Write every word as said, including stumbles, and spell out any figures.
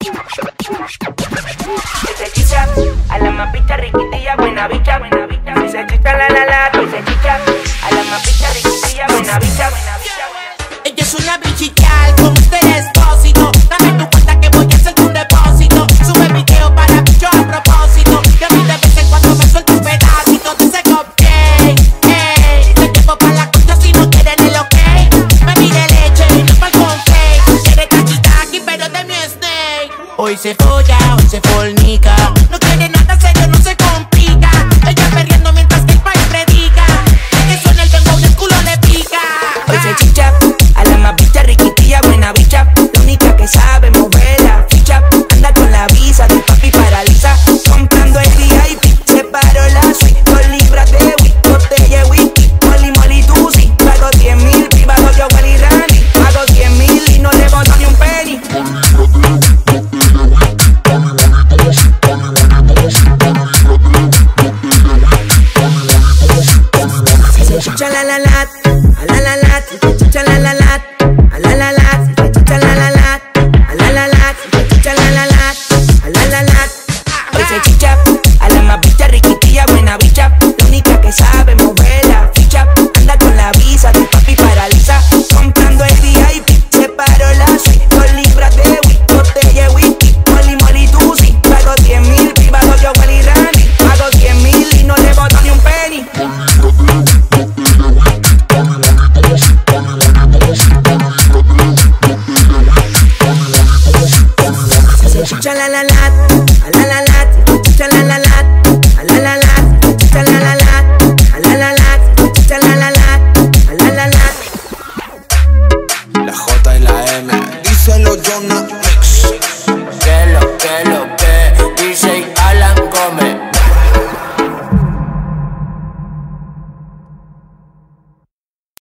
Ese chicha, a la mapita riquitilla, buena bicha, buena bicha. Ese chicha, la la la, ese chicha, a la mapita riquitilla, buena bicha, buena bicha. Ella es una bichital con este despósito. Dame tu cuenta que voy a hacer un depósito. Sube video para bicho a propósito. Y a mí de vez en cuando me suelto un pedacito de ese cupcake. Ey, te llevo pa' la concha si no quieren el ok. Me pide leche y no pa'l cornflake. Quiere taqui-taqui pero de mi snake. Hoy se folla, hoy se fornica. No quiere nada serio, no se complica. Ella perdiendo mientras que el país predica. Que suena el dembow y el culo le pica. Hoy se chicha, a la más bicha riquitilla, buena bicha. La única que sabe mover la ficha. Anda con la visa de papi paraliza. Comprando el V I P, separo la suite. Dos libras de whisky, botella de whisky. Molly, molly, tusi. Pago diez mil, privado yo, Wally Randy. Pago cien mil y no le boto ni un penny. Chicha la la la, a la la la, chicha la la la, a la la la, chicha la la la, a la la la, chicha la la la, a la la la. Ese chicha, a la más bicha riquitilla, buena bicha. La única que sabe mover la ficha. Anda con la visa de papi paraliza. Comprando el V I P, separo la suite. Dos libras de whisky, botella de whisky. Molly, molly, tusi. Pago diez mil, privado yo, Wally Randy. Pago cien mil y no le boto ni un penny. Chicha la la la, a la la la.